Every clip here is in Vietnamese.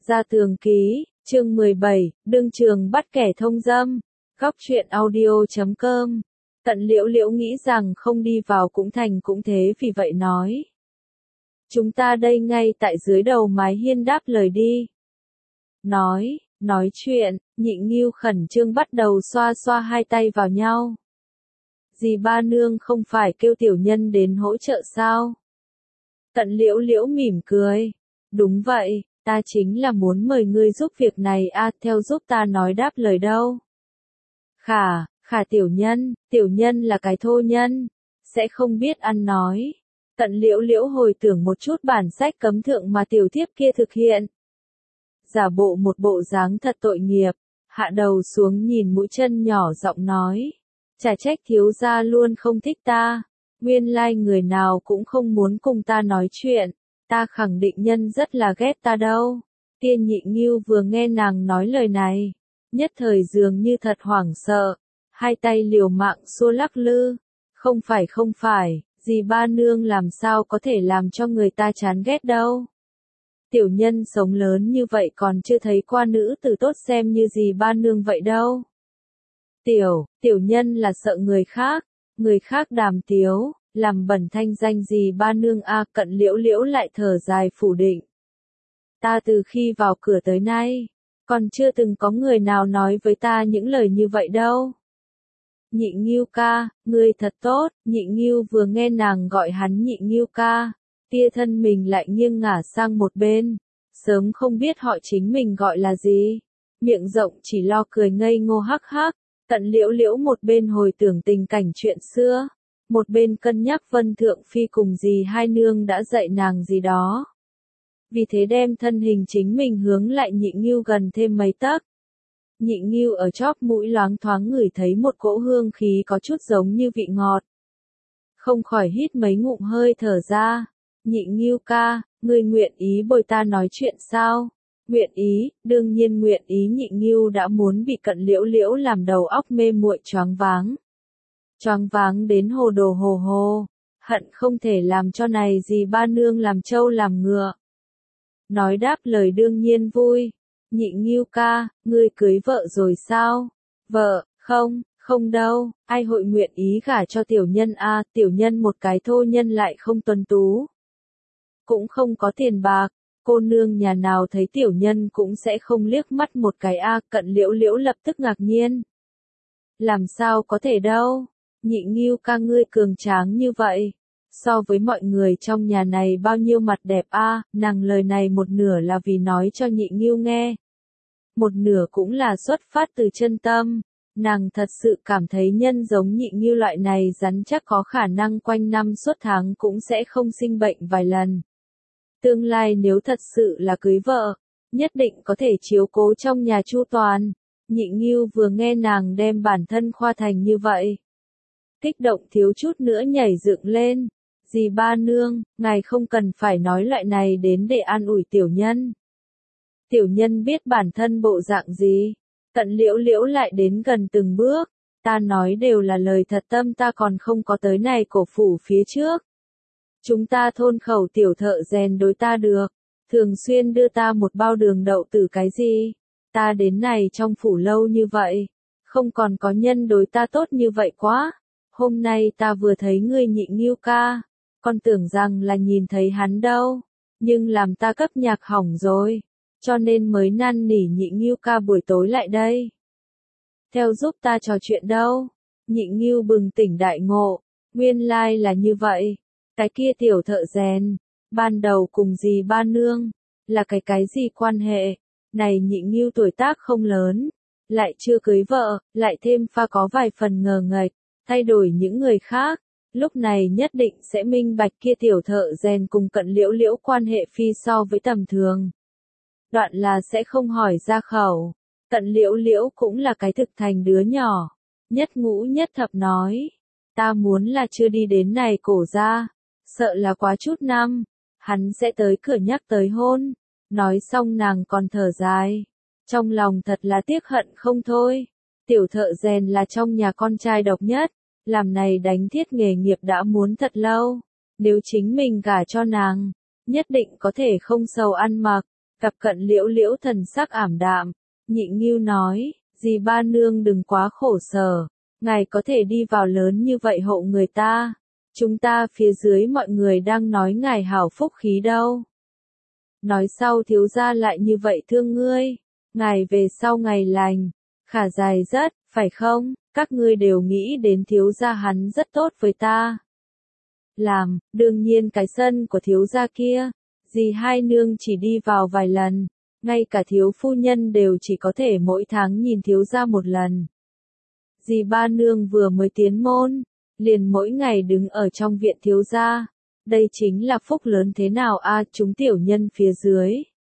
Gia Tường Ký, chương 17, đương trường bắt kẻ thông dâm. Góc truyện audio.com. Tận Liễu Liễu nghĩ rằng không đi vào cũng thành cũng thế, vì vậy nói: chúng ta đây ngay tại dưới đầu mái hiên đáp lời đi. Nói chuyện, Nhị Ngưu khẩn trương bắt đầu xoa xoa hai tay vào nhau. Dì ba nương không phải kêu tiểu nhân đến hỗ trợ sao? Tận Liễu Liễu mỉm cười. Đúng vậy, ta chính là muốn mời ngươi giúp việc này theo giúp ta nói đáp lời đâu. Khả tiểu nhân là cái thô nhân, sẽ không biết ăn nói. Tận Liễu Liễu hồi tưởng một chút bản sách cấm thượng mà tiểu thiếp kia thực hiện. Giả bộ một bộ dáng thật tội nghiệp, hạ đầu xuống nhìn mũi chân nhỏ giọng nói: chả trách thiếu gia luôn không thích ta, nguyên lai người nào cũng không muốn cùng ta nói chuyện, ta khẳng định nhân rất là ghét ta đâu. Tiên Nhị Ngưu vừa nghe nàng nói lời này, nhất thời dường như thật hoảng sợ, hai tay liều mạng xua lắc lư. Không phải, dì ba nương làm sao có thể làm cho người ta chán ghét đâu. Tiểu nhân sống lớn như vậy còn chưa thấy qua nữ tử tốt xem như dì ba nương vậy đâu. Tiểu nhân là sợ người khác đàm tiếu, làm bẩn thanh danh dì ba nương Cận Liễu Liễu lại thở dài phủ định. Ta từ khi vào cửa tới nay, còn chưa từng có người nào nói với ta những lời như vậy đâu. Nhị Ngưu ca, ngươi thật tốt. Nhị Ngưu vừa nghe nàng gọi hắn Nhị Ngưu ca, tia thân mình lại nghiêng ngả sang một bên, sớm không biết họ chính mình gọi là gì, miệng rộng chỉ lo cười ngây ngô hắc hắc. Tận Liễu Liễu một bên hồi tưởng tình cảnh chuyện xưa, một bên cân nhắc Vân Thượng Phi cùng dì hai nương đã dạy nàng gì đó. Vì thế đem thân hình chính mình hướng lại Nhị Ngưu gần thêm mấy tấc. Nhị Ngưu ở chóp mũi loáng thoáng ngửi thấy một cỗ hương khí có chút giống như vị ngọt. Không khỏi hít mấy ngụm hơi thở ra. Nhị Ngưu ca, ngươi nguyện ý bồi ta nói chuyện sao? Nguyện ý, đương nhiên nguyện ý. Nhị Ngưu đã muốn bị Cận Liễu Liễu làm đầu óc mê muội choáng váng đến hồ đồ hồ hồ, hận không thể làm cho này dì ba nương làm trâu làm ngựa. Nói đáp lời đương nhiên vui. Nhị Ngưu ca, ngươi cưới vợ rồi sao? Vợ, không đâu, ai hội nguyện ý gả cho tiểu nhân tiểu nhân một cái thô nhân lại không tuấn tú, cũng không có tiền bạc, cô nương nhà nào thấy tiểu nhân cũng sẽ không liếc mắt một cái Cận Liễu Liễu lập tức ngạc nhiên. Làm sao có thể đâu, Nhị Ngưu ca ngươi cường tráng như vậy, so với mọi người trong nhà này bao nhiêu mặt đẹp nàng lời này một nửa là vì nói cho Nhị Ngưu nghe, một nửa cũng là xuất phát từ chân tâm. Nàng thật sự cảm thấy nhân giống Nhị Ngưu loại này rắn chắc có khả năng quanh năm suốt tháng cũng sẽ không sinh bệnh vài lần. Tương lai nếu thật sự là cưới vợ, nhất định có thể chiếu cố trong nhà chu toàn. Nhị Ngưu vừa nghe nàng đem bản thân khoa thành như vậy, kích động thiếu chút nữa nhảy dựng lên. Dì ba nương, ngài không cần phải nói loại này đến để an ủi tiểu nhân. Tiểu nhân biết bản thân bộ dạng gì. Tận Liễu Liễu lại đến gần từng bước. Ta nói đều là lời thật tâm, ta còn không có tới này cổ phủ phía trước. Chúng ta thôn khẩu tiểu thợ rèn đối ta được, thường xuyên đưa ta một bao đường đậu tử cái gì. Ta đến này trong phủ lâu như vậy, không còn có nhân đối ta tốt như vậy quá. Hôm nay ta vừa thấy ngươi Nhị Ngưu ca, còn tưởng rằng là nhìn thấy hắn đâu, nhưng làm ta cấp nhạc hỏng rồi, cho nên mới năn nỉ Nhị Ngưu ca buổi tối lại đây. Theo giúp ta trò chuyện đâu. Nhị Ngưu bừng tỉnh đại ngộ, nguyên lai là như vậy. Cái kia tiểu thợ rèn, ban đầu cùng dì ba nương, là cái gì quan hệ? Này Nhị Ngưu tuổi tác không lớn, lại chưa cưới vợ, lại thêm pha có vài phần ngờ nghệch, thay đổi những người khác, lúc này nhất định sẽ minh bạch kia tiểu thợ rèn cùng Cận Liễu Liễu quan hệ phi so với tầm thường. Đoạn là sẽ không hỏi ra khẩu. Cận Liễu Liễu cũng là cái thực thành đứa nhỏ, nhất ngũ nhất thập nói, ta muốn là chưa đi đến này cổ ra, sợ là quá chút năm, hắn sẽ tới cửa nhắc tới hôn. Nói xong nàng còn thở dài, trong lòng thật là tiếc hận không thôi. Tiểu thợ rèn là trong nhà con trai độc nhất, làm này đánh thiết nghề nghiệp đã muốn thật lâu, nếu chính mình gả cho nàng, nhất định có thể không sầu ăn mặc, Cặp Cận Liễu Liễu thần sắc ảm đạm, Nhị Ngưu nói, dì ba nương đừng quá khổ sở, ngài có thể đi vào lớn như vậy hộ người ta. Chúng ta phía dưới mọi người đang nói ngài hảo phúc khí đâu. Nói sau thiếu gia lại như vậy thương ngươi, ngài về sau ngày lành, khả dài rất, phải không? Các ngươi đều nghĩ đến thiếu gia hắn rất tốt với ta. Làm, đương nhiên cái sân của thiếu gia kia, dì hai nương chỉ đi vào vài lần, ngay cả thiếu phu nhân đều chỉ có thể mỗi tháng nhìn thiếu gia một lần. Dì ba nương vừa mới tiến môn, liền mỗi ngày đứng ở trong viện thiếu gia. Đây chính là phúc lớn thế nào a, chúng tiểu nhân phía dưới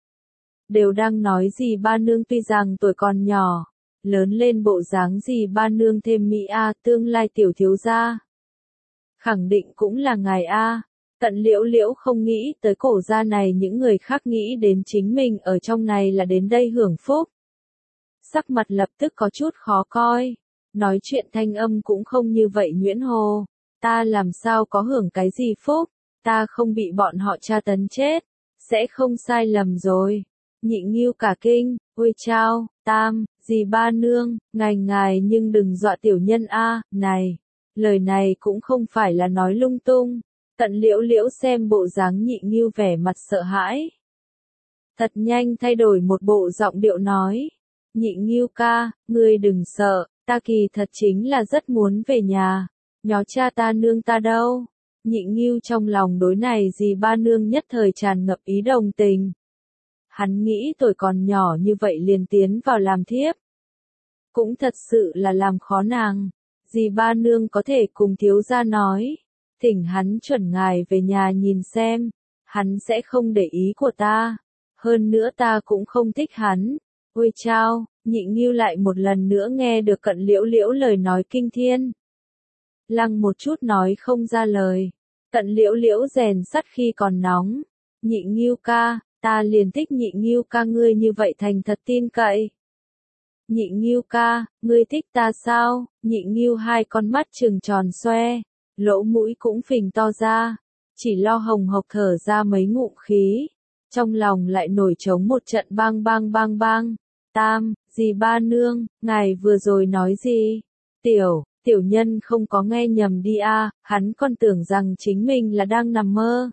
đều đang nói dì ba nương tuy rằng tuổi còn nhỏ, lớn lên bộ dáng dì ba nương thêm mỹ a, tương lai tiểu thiếu gia khẳng định cũng là ngài a. Cận Liễu Liễu không nghĩ tới cổ gia này, những người khác nghĩ đến chính mình ở trong này là đến đây hưởng phúc. Sắc mặt lập tức có chút khó coi, nói chuyện thanh âm cũng không như vậy nhuyễn hồ. Ta làm sao có hưởng cái gì phúc, ta không bị bọn họ tra tấn chết, sẽ không sai lầm rồi. Nhị Ngưu cả kinh, ôi chao, tam, dì ba nương, ngài nhưng đừng dọa tiểu nhân a, này, lời này cũng không phải là nói lung tung. Cận Liễu Liễu xem bộ dáng Nhị Ngưu vẻ mặt sợ hãi, thật nhanh thay đổi một bộ giọng điệu nói, Nhị Ngưu ca, ngươi đừng sợ, ta kỳ thật chính là rất muốn về nhà, nhó cha ta nương ta đâu. Nhị Ngưu trong lòng đối này dì ba nương nhất thời tràn ngập ý đồng tình. Hắn nghĩ tuổi còn nhỏ như vậy liền tiến vào làm thiếp, cũng thật sự là làm khó nàng. Dì ba nương có thể cùng thiếu gia nói, thỉnh hắn chuẩn ngài về nhà nhìn xem, hắn sẽ không để ý của ta. Hơn nữa ta cũng không thích hắn. Ôi chao, Nhị Ngưu lại một lần nữa nghe được Cận Liễu Liễu lời nói kinh thiên. Lăng một chút nói không ra lời. Cận Liễu Liễu rèn sắt khi còn nóng. Nhị Ngưu ca, ta liền thích Nhị Ngưu ca ngươi như vậy thành thật tin cậy. Nhị Ngưu ca, ngươi thích ta sao? Nhị Ngưu hai con mắt trừng tròn xoe, lỗ mũi cũng phình to ra, chỉ lo hồng hộc thở ra mấy ngụm khí, trong lòng lại nổi trống một trận bang bang bang bang. Tam, dì ba nương, ngài vừa rồi nói gì? Tiểu nhân không có nghe nhầm đi a, hắn còn tưởng rằng chính mình là đang nằm mơ.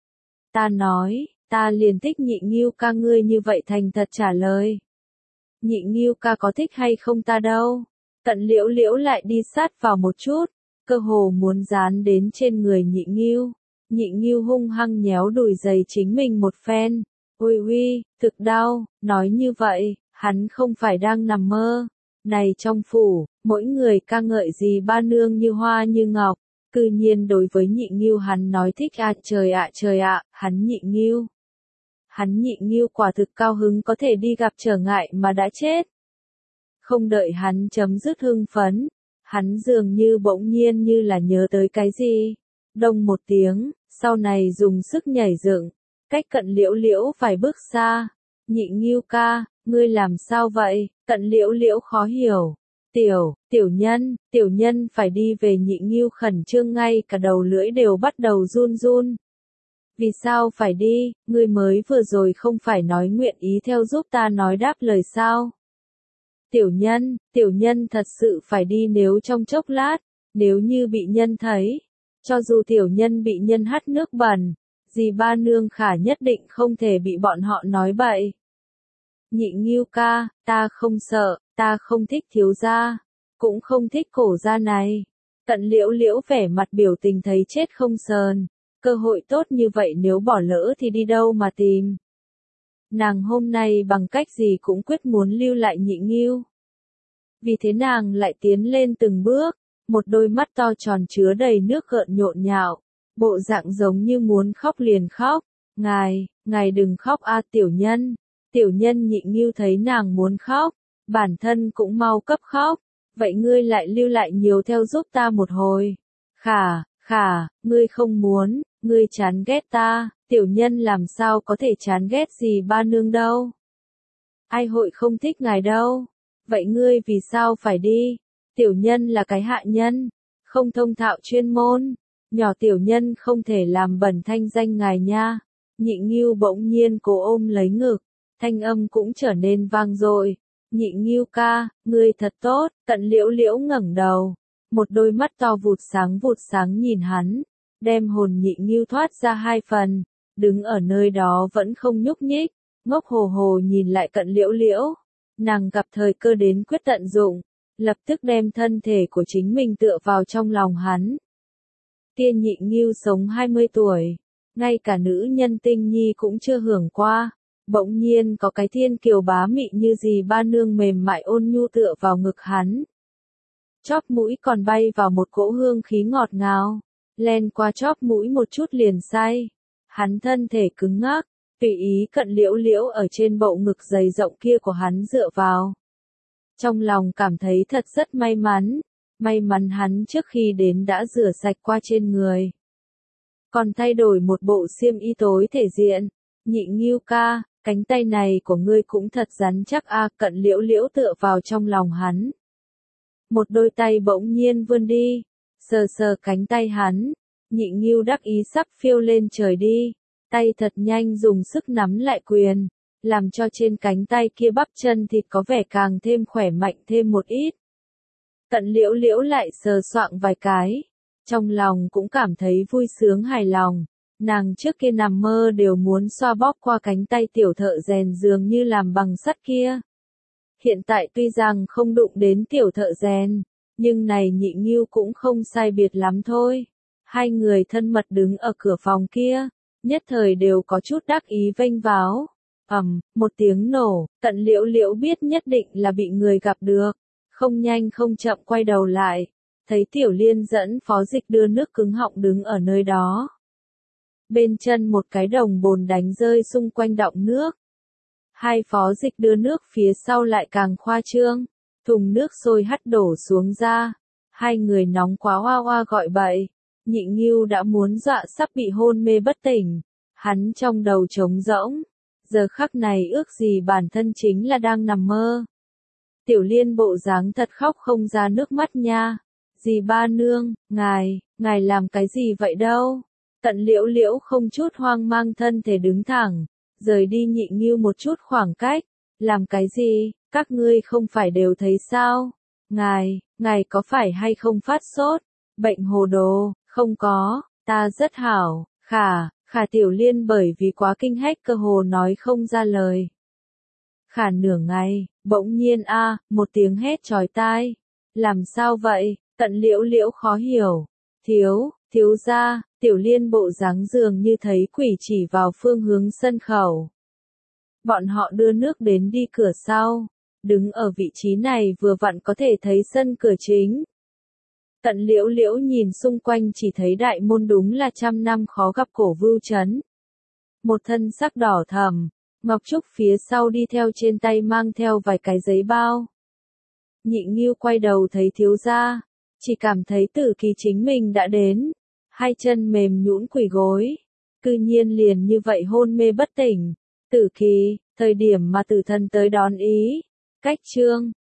Ta nói, ta liền thích Nhị Ngưu ca ngươi như vậy thành thật trả lời. Nhị Ngưu ca có thích hay không ta đâu. Cận Liễu Liễu lại đi sát vào một chút, cơ hồ muốn dán đến trên người Nhị Ngưu. Nhị Ngưu hung hăng nhéo đùi giày chính mình một phen. Ôi uy, thực đau, nói như vậy, hắn không phải đang nằm mơ. Này trong phủ, mỗi người ca ngợi dì ba nương như hoa như ngọc, cư nhiên đối với Nhị Ngưu hắn nói thích à trời ạ, hắn Nhị Ngưu quả thực cao hứng có thể đi gặp trở ngại mà đã chết. Không đợi hắn chấm dứt hưng phấn, hắn dường như bỗng nhiên như là nhớ tới cái gì. Đông một tiếng, sau này dùng sức nhảy dựng, cách Cận Liễu Liễu vài bước xa. Nhị Ngưu ca, ngươi làm sao vậy? Cận Liễu Liễu khó hiểu. Tiểu nhân phải đi về. Nhị Ngưu khẩn trương ngay cả đầu lưỡi đều bắt đầu run run. Vì sao phải đi, ngươi mới vừa rồi không phải nói nguyện ý theo giúp ta nói đáp lời sao? Tiểu nhân thật sự phải đi, nếu trong chốc lát, nếu như bị nhân thấy, cho dù tiểu nhân bị nhân hắt nước bẩn, dì ba nương khả nhất định không thể bị bọn họ nói bậy. Nhị Ngưu ca, ta không sợ, ta không thích thiếu gia, cũng không thích cổ gia này. Cận Liễu Liễu vẻ mặt biểu tình thấy chết không sờn, cơ hội tốt như vậy nếu bỏ lỡ thì đi đâu mà tìm. Nàng hôm nay bằng cách gì cũng quyết muốn lưu lại Nhị Ngưu. Vì thế nàng lại tiến lên từng bước, một đôi mắt to tròn chứa đầy nước gợn nhộn nhạo, bộ dạng giống như muốn khóc liền khóc. Ngài đừng khóc a tiểu nhân. Tiểu nhân Nhị Ngưu thấy nàng muốn khóc, bản thân cũng mau cấp khóc. Vậy ngươi lại lưu lại nhiều theo giúp ta một hồi. Khả, ngươi không muốn, ngươi chán ghét ta, tiểu nhân làm sao có thể chán ghét gì ba nương đâu. Ai hội không thích ngài đâu. Vậy ngươi vì sao phải đi? Tiểu nhân là cái hạ nhân, không thông thạo chuyên môn, nhỏ tiểu nhân không thể làm bẩn thanh danh ngài nha. Nhị Ngưu bỗng nhiên cố ôm lấy ngực, thanh âm cũng trở nên vang dội. Nhị Ngưu ca, ngươi thật tốt. Tận Liễu Liễu ngẩng đầu, một đôi mắt to vụt sáng nhìn hắn, đem hồn Nhị Ngưu thoát ra hai phần, đứng ở nơi đó vẫn không nhúc nhích, ngốc hồ hồ nhìn lại Cận Liễu Liễu. Nàng gặp thời cơ đến quyết tận dụng, lập tức đem thân thể của chính mình tựa vào trong lòng hắn. Tiên Nhị Ngưu sống 20 tuổi, ngay cả nữ nhân tinh nhi cũng chưa hưởng qua. Bỗng nhiên có cái thiên kiều bá mị như dì ba nương mềm mại ôn nhu tựa vào ngực hắn. Chóp mũi còn bay vào một cỗ hương khí ngọt ngào, len qua chóp mũi một chút liền say. Hắn thân thể cứng ngắc, tùy ý Cận Liễu Liễu ở trên bộ ngực dày rộng kia của hắn dựa vào. Trong lòng cảm thấy thật rất may mắn hắn trước khi đến đã rửa sạch qua trên người. Còn thay đổi một bộ xiêm y tối thể diện. Nhị Ngưu ca, cánh tay này của ngươi cũng thật rắn chắc a. Cận Liễu Liễu tựa vào trong lòng hắn. Một đôi tay bỗng nhiên vươn đi, sờ sờ cánh tay hắn. Nhị Ngưu đắc ý sắp phiêu lên trời đi, tay thật nhanh dùng sức nắm lại quyền, làm cho trên cánh tay kia bắp chân thịt có vẻ càng thêm khỏe mạnh thêm một ít. Cận Liễu Liễu lại sờ soạng vài cái, trong lòng cũng cảm thấy vui sướng hài lòng. Nàng trước kia nằm mơ đều muốn xoa bóp qua cánh tay tiểu thợ rèn dường như làm bằng sắt kia. Hiện tại tuy rằng không đụng đến tiểu thợ rèn, nhưng này Nhị Ngưu cũng không sai biệt lắm thôi. Hai người thân mật đứng ở cửa phòng kia, nhất thời đều có chút đắc ý vênh váo. Một tiếng nổ, Cận Liễu Liễu biết nhất định là bị người gặp được, không nhanh không chậm quay đầu lại, thấy Tiểu Liên dẫn Phó Dịch đưa nước cứng họng đứng ở nơi đó. Bên chân một cái đồng bồn đánh rơi xung quanh đọng nước. Hai Phó Dịch đưa nước phía sau lại càng khoa trương, thùng nước sôi hắt đổ xuống ra. Hai người nóng quá hoa hoa gọi bậy. Nhị Ngưu đã muốn dọa sắp bị hôn mê bất tỉnh. Hắn trong đầu trống rỗng. Giờ khắc này ước gì bản thân chính là đang nằm mơ. Tiểu Liên bộ dáng thật khóc không ra nước mắt nha. Dì ba nương, ngài làm cái gì vậy đâu? Cận Liễu Liễu không chút hoang mang thân thể đứng thẳng, rời đi Nhị Ngưu một chút khoảng cách. Làm cái gì, các ngươi không phải đều thấy sao? Ngài có phải hay không phát sốt? Bệnh hồ đồ, không có, ta rất hảo. Khả Tiểu Liên bởi vì quá kinh hách cơ hồ nói không ra lời. Khả nửa ngày, bỗng nhiên một tiếng hét chói tai. Làm sao vậy? Cận Liễu Liễu khó hiểu. Thiếu gia. Tiểu Liên bộ dáng dường như thấy quỷ chỉ vào phương hướng sân khẩu. Bọn họ đưa nước đến đi cửa sau, đứng ở vị trí này vừa vặn có thể thấy sân cửa chính. Cận Liễu Liễu nhìn xung quanh chỉ thấy đại môn đúng là 100 năm khó gặp cổ Vưu Trấn. Một thân sắc đỏ thẫm, Ngọc Trúc phía sau đi theo trên tay mang theo vài cái giấy bao. Nhị Ngưu quay đầu thấy thiếu gia, chỉ cảm thấy Tử Kỳ chính mình đã đến. Hai chân mềm nhũn quỳ gối, cư nhiên liền như vậy hôn mê bất tỉnh. Tử Kỳ, thời điểm mà tử thần tới đón ý. Cách chương